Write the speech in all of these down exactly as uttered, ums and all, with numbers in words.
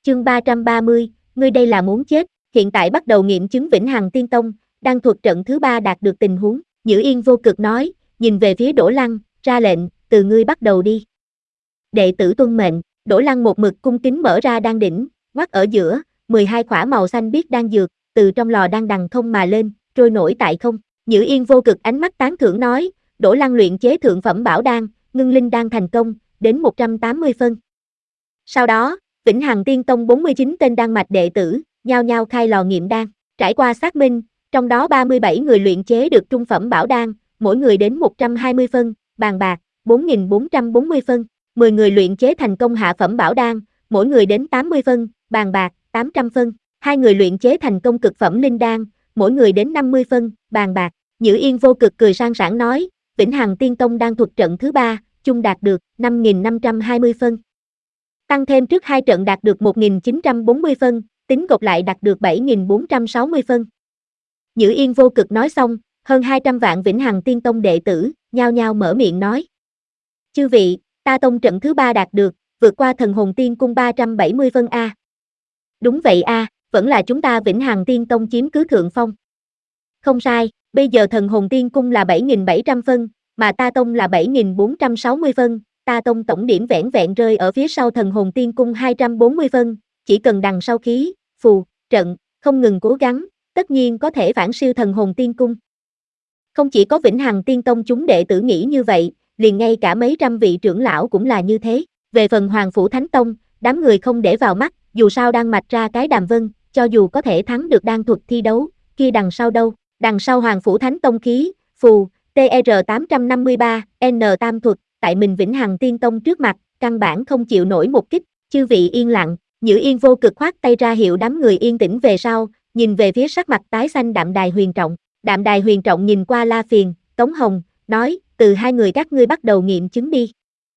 Chương ba trăm ba mươi, ngươi đây là muốn chết, hiện tại bắt đầu nghiệm chứng Vĩnh Hằng Tiên Tông, đan thuật trận thứ ba đạt được tình huống, Nhữ Yên vô cực nói, nhìn về phía Đỗ Lăng, ra lệnh, từ ngươi bắt đầu đi. Đệ tử tuân mệnh, Đỗ Lăng một mực cung kính mở ra đan đỉnh, ngoắt ở giữa, mười hai khỏa màu xanh biếc đan dược, từ trong lò đan đằng không mà lên, trôi nổi tại không. Nhữ Yên vô cực ánh mắt tán thưởng nói, Đỗ Lăng luyện chế thượng phẩm bảo đan, ngưng linh đan thành công, đến một trăm tám mươi phân. Sau đó, Vĩnh Hằng Tiên Tông bốn mươi chín tên đan mạch đệ tử, nhao nhao khai lò nghiệm đan, trải qua xác minh, trong đó ba mươi bảy người luyện chế được trung phẩm bảo đan, mỗi người đến một trăm hai mươi phân, bàn bạc, bốn nghìn bốn trăm bốn mươi phân, mười người luyện chế thành công hạ phẩm bảo đan, mỗi người đến tám mươi phân, bàn bạc, tám trăm phân, hai người luyện chế thành công cực phẩm linh đan, mỗi người đến năm mươi phân, bàn bạc. Nhữ Yên vô cực cười sang sảng nói, Vĩnh Hằng Tiên Tông đan thuật trận thứ ba, chung đạt được năm nghìn năm trăm hai mươi phân. Tăng thêm trước hai trận đạt được một nghìn chín trăm bốn mươi phân, tính gộp lại đạt được bảy nghìn bốn trăm sáu mươi phân. Nhữ Yên vô cực nói xong, hơn hai trăm vạn Vĩnh Hằng Tiên Tông đệ tử, nhao nhao mở miệng nói. Chư vị, ta tông trận thứ ba đạt được, vượt qua Thần Hồn Tiên Cung ba trăm bảy mươi phân A. Đúng vậy A, vẫn là chúng ta Vĩnh Hằng Tiên Tông chiếm cứ thượng phong. Không sai, bây giờ Thần Hồn Tiên Cung là bảy nghìn bảy trăm phân, mà ta tông là bảy nghìn bốn trăm sáu mươi phân, ta tông tổng điểm vẻn vẹn rơi ở phía sau Thần Hồn Tiên Cung hai trăm bốn mươi phân, chỉ cần đằng sau khí, phù, trận, không ngừng cố gắng, tất nhiên có thể phản siêu Thần Hồn Tiên Cung. Không chỉ có Vĩnh Hằng Tiên Tông chúng đệ tử nghĩ như vậy, liền ngay cả mấy trăm vị trưởng lão cũng là như thế. Về phần Hoàng Phủ Thánh Tông, đám người không để vào mắt, dù sao đang mạch ra cái Đàm Vân, cho dù có thể thắng được đan thuật thi đấu, kia đằng sau đâu, đằng sau Hoàng Phủ Thánh Tông khí, phù, T R tám trăm năm mươi ba, N tam thuật, tại mình Vĩnh Hằng Tiên Tông trước mặt, căn bản không chịu nổi một kích, chư vị yên lặng, Nhữ Yên vô cực khoát tay ra hiệu đám người yên tĩnh về sau, nhìn về phía sắc mặt tái xanh Đạm Đài Huyền Trọng, Đạm Đài Huyền Trọng nhìn qua La Phiền, Tống Hồng, nói, từ hai người các ngươi bắt đầu nghiệm chứng đi.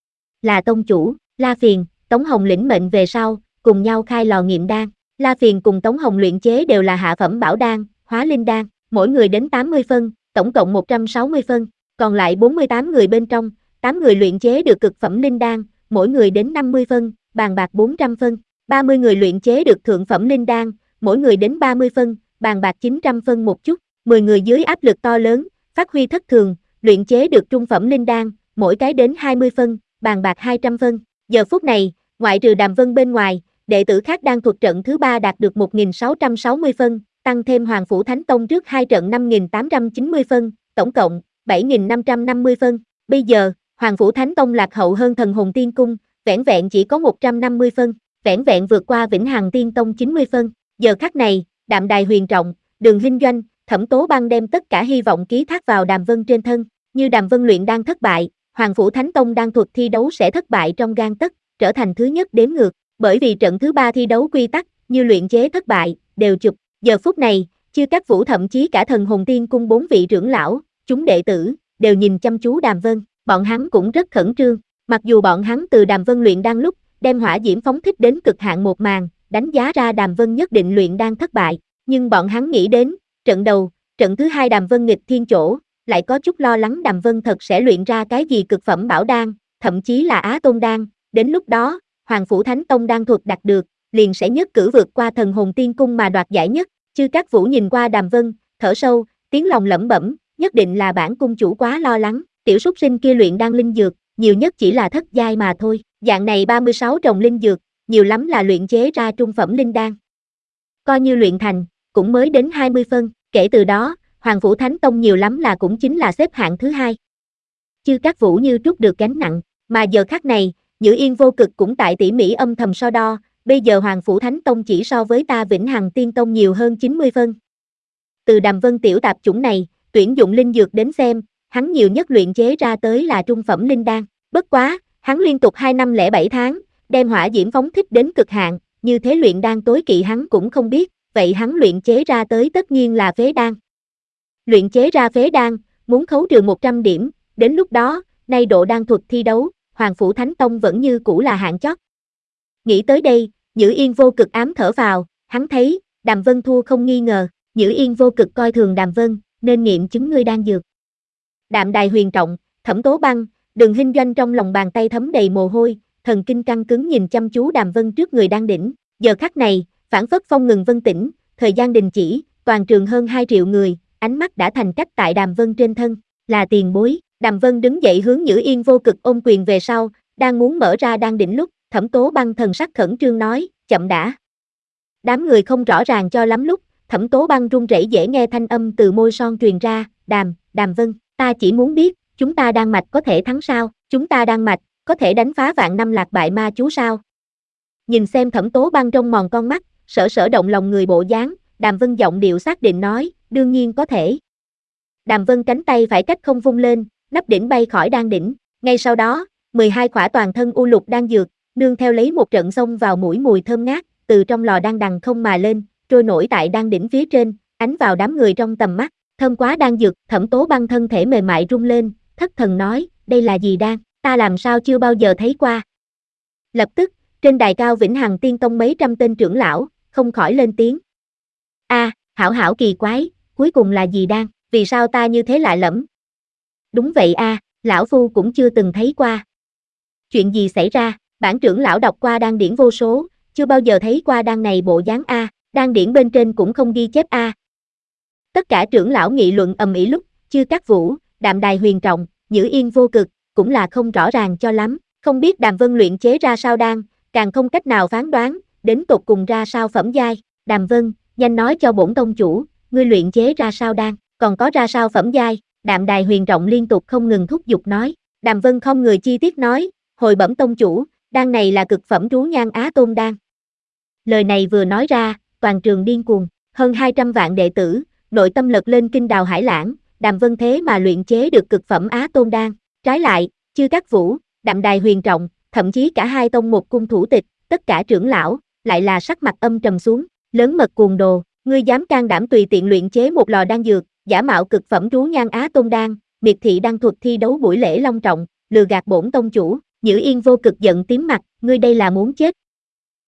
Là tông chủ, La Phiền, Tống Hồng lĩnh mệnh về sau, cùng nhau khai lò nghiệm đan, La Phiền cùng Tống Hồng luyện chế đều là hạ phẩm bảo đan, hóa linh đan, mỗi người đến tám mươi phân, tổng cộng một trăm sáu mươi phân, còn lại bốn mươi tám người bên trong, tám người luyện chế được cực phẩm linh đan, mỗi người đến năm mươi phân, bàn bạc bốn trăm phân, ba mươi người luyện chế được thượng phẩm linh đan, mỗi người đến ba mươi phân, bàn bạc chín trăm phân một chút, mười người dưới áp lực to lớn, phát huy thất thường, luyện chế được trung phẩm linh đan, mỗi cái đến hai mươi phân, bàn bạc hai trăm phân. Giờ phút này, ngoại trừ Đàm Vân bên ngoài, đệ tử khác đang thuộc trận thứ ba đạt được một nghìn sáu trăm sáu mươi phân, tăng thêm Hoàng Phủ Thánh Tông trước hai trận năm nghìn tám trăm chín mươi phân, tổng cộng bảy nghìn năm trăm năm mươi phân. Bây giờ, Hoàng Phủ Thánh Tông lạc hậu hơn Thần Hồn Tiên Cung, vẻn vẹn chỉ có một trăm năm mươi phân, vẻn vẹn vượt qua Vĩnh Hằng Tiên Tông chín mươi phân. Giờ khắc này, Đạm Đài Huyền Trọng, Đường Hinh Doanh, Thẩm Tố Băng đem tất cả hy vọng ký thác vào Đàm Vân trên thân, như Đàm Vân luyện đan thất bại, Hoàng Phủ Thánh Tông đan thuật thi đấu sẽ thất bại trong gang tấc, trở thành thứ nhất đếm ngược, bởi vì trận thứ ba thi đấu quy tắc, như luyện chế thất bại, đều chụp. Giờ phút này, Chư Các Vũ thậm chí cả Thần Hồn Tiên Cung bốn vị trưởng lão, chúng đệ tử, đều nhìn chăm chú Đàm Vân, bọn hắn cũng rất khẩn trương, mặc dù bọn hắn từ Đàm Vân luyện đan lúc, đem hỏa diễm phóng thích đến cực hạn một màn, đánh giá ra Đàm Vân nhất định luyện đan thất bại, nhưng bọn hắn nghĩ đến, trận đầu, trận thứ hai Đàm Vân nghịch thiên chỗ, lại có chút lo lắng Đàm Vân thật sẽ luyện ra cái gì cực phẩm bảo đan, thậm chí là Á Tôn đan, đến lúc đó, Hoàng Phủ Thánh Tông đan thuật đạt được, liền sẽ nhất cử vượt qua Thần Hồn Tiên Cung mà đoạt giải nhất. Chư Các Vũ nhìn qua Đàm Vân, thở sâu, tiếng lòng lẩm bẩm, nhất định là bản cung chủ quá lo lắng, tiểu súc sinh kia luyện đan linh dược, nhiều nhất chỉ là thất giai mà thôi, dạng này ba mươi sáu trồng linh dược, nhiều lắm là luyện chế ra trung phẩm linh đan. Coi như luyện thành, cũng mới đến hai mươi phân, kể từ đó, Hoàng Phủ Thánh Tông nhiều lắm là cũng chính là xếp hạng thứ hai. Chư Các Vũ như trút được gánh nặng, mà giờ khắc này, Nhữ Yên vô cực cũng tại tỉ mỉ âm thầm so đo, bây giờ Hoàng Phủ Thánh Tông chỉ so với ta Vĩnh Hằng Tiên Tông nhiều hơn chín mươi phân. Từ Đàm Vân tiểu tạp chủng này, tuyển dụng linh dược đến xem, hắn nhiều nhất luyện chế ra tới là trung phẩm linh đan, bất quá, hắn liên tục hai năm lẻ bảy tháng, đem hỏa diễm phóng thích đến cực hạn, như thế luyện đan tối kỵ hắn cũng không biết, vậy hắn luyện chế ra tới tất nhiên là phế đan. Luyện chế ra phế đan, muốn khấu trừ một trăm điểm, đến lúc đó, nay độ đan thuật thi đấu, Hoàng Phủ Thánh Tông vẫn như cũ là hạng chót. Nghĩ tới đây, Nhữ Yên vô cực ám thở vào, hắn thấy, Đàm Vân thua không nghi ngờ, Nhữ Yên vô cực coi thường Đàm Vân, nên nghiệm chứng ngươi đang dược. Đạm Đài Huyền Trọng, Thẩm Tố Băng, Đường Hinh Doanh trong lòng bàn tay thấm đầy mồ hôi, thần kinh căng cứng nhìn chăm chú Đàm Vân trước người đang đỉnh, Giờ khắc này, phảng phất phong ngừng vân tĩnh, thời gian đình chỉ, toàn trường hơn hai triệu người, ánh mắt đã thành cách tại Đàm Vân trên thân, là tiền bối. Đàm Vân đứng dậy hướng Nhữ Yên vô cực ôm quyền về sau, đang muốn mở ra đang đỉnh lúc, Thẩm Tố Băng thần sắc khẩn trương nói, chậm đã. Đám người không rõ ràng cho lắm lúc, Thẩm Tố Băng run rẩy dễ nghe thanh âm từ môi son truyền ra, Đàm, Đàm Vân, ta chỉ muốn biết, chúng ta Đan Mạch có thể thắng sao, chúng ta Đan Mạch, có thể đánh phá vạn năm lạc bại ma chú sao? Nhìn xem Thẩm Tố Băng trong mòn con mắt, sở sở động lòng người bộ dáng, Đàm Vân giọng điệu xác định nói, đương nhiên có thể. Đàm Vân cánh tay phải cách không vung lên, nắp đỉnh bay khỏi đan đỉnh, ngay sau đó, mười hai khỏa toàn thân u lục đan dược, nương theo lấy một trận xông vào mũi mùi thơm ngát, từ trong lò đan đằng không mà lên, trôi nổi tại đan đỉnh phía trên, ánh vào đám người trong tầm mắt, thơm quá đan dược, Thẩm Tố Băng thân thể mềm mại rung lên, thất thần nói, đây là gì đan, ta làm sao chưa bao giờ thấy qua. Lập tức, trên đài cao Vĩnh Hằng Tiên Tông mấy trăm tên trưởng lão, không khỏi lên tiếng. A, à, hảo hảo kỳ quái, cuối cùng là gì đan, vì sao ta như thế lạ lẫm? Đúng vậy a, à, lão phu cũng chưa từng thấy qua. Chuyện gì xảy ra, bản trưởng lão đọc qua đan điển vô số, chưa bao giờ thấy qua đan này bộ dáng a, à, đan điển bên trên cũng không ghi chép a. À. Tất cả trưởng lão nghị luận ầm ĩ lúc, Chư Cát Vũ, Đạm Đài Huyền Trọng, Nhữ Yên vô cực, cũng là không rõ ràng cho lắm, không biết Đàm Vân luyện chế ra sao đan, càng không cách nào phán đoán, đến tột cùng ra sao phẩm giai. Đàm Vân, nhanh nói cho bổn tông chủ, ngươi luyện chế ra sao đan, còn có ra sao phẩm giai. Đạm Đài Huyền Trọng liên tục không ngừng thúc giục nói. Đàm Vân không người chi tiết nói, hồi bẩm tông chủ, đan này là cực phẩm trú nhan á tôn đan. Lời này vừa nói ra, toàn trường điên cuồng, hơn hai trăm vạn đệ tử, nội tâm lật lên kinh đào hải lãng, Đàm Vân thế mà luyện chế được cực phẩm á tôn đan. Trái lại, Chư Cát Vũ, Đạm Đài Huyền Trọng, thậm chí cả hai tông một cung thủ tịch, tất cả trưởng lão, lại là sắc mặt âm trầm xuống, lớn mật cuồng đồ, ngươi dám can đảm tùy tiện luyện chế một lò đan dược, giả mạo cực phẩm trú nhan á tôn đan, miệt thị đan thuật thi đấu buổi lễ long trọng, lừa gạt bổn tông chủ. Nhữ Yên vô cực giận tím mặt, ngươi đây là muốn chết,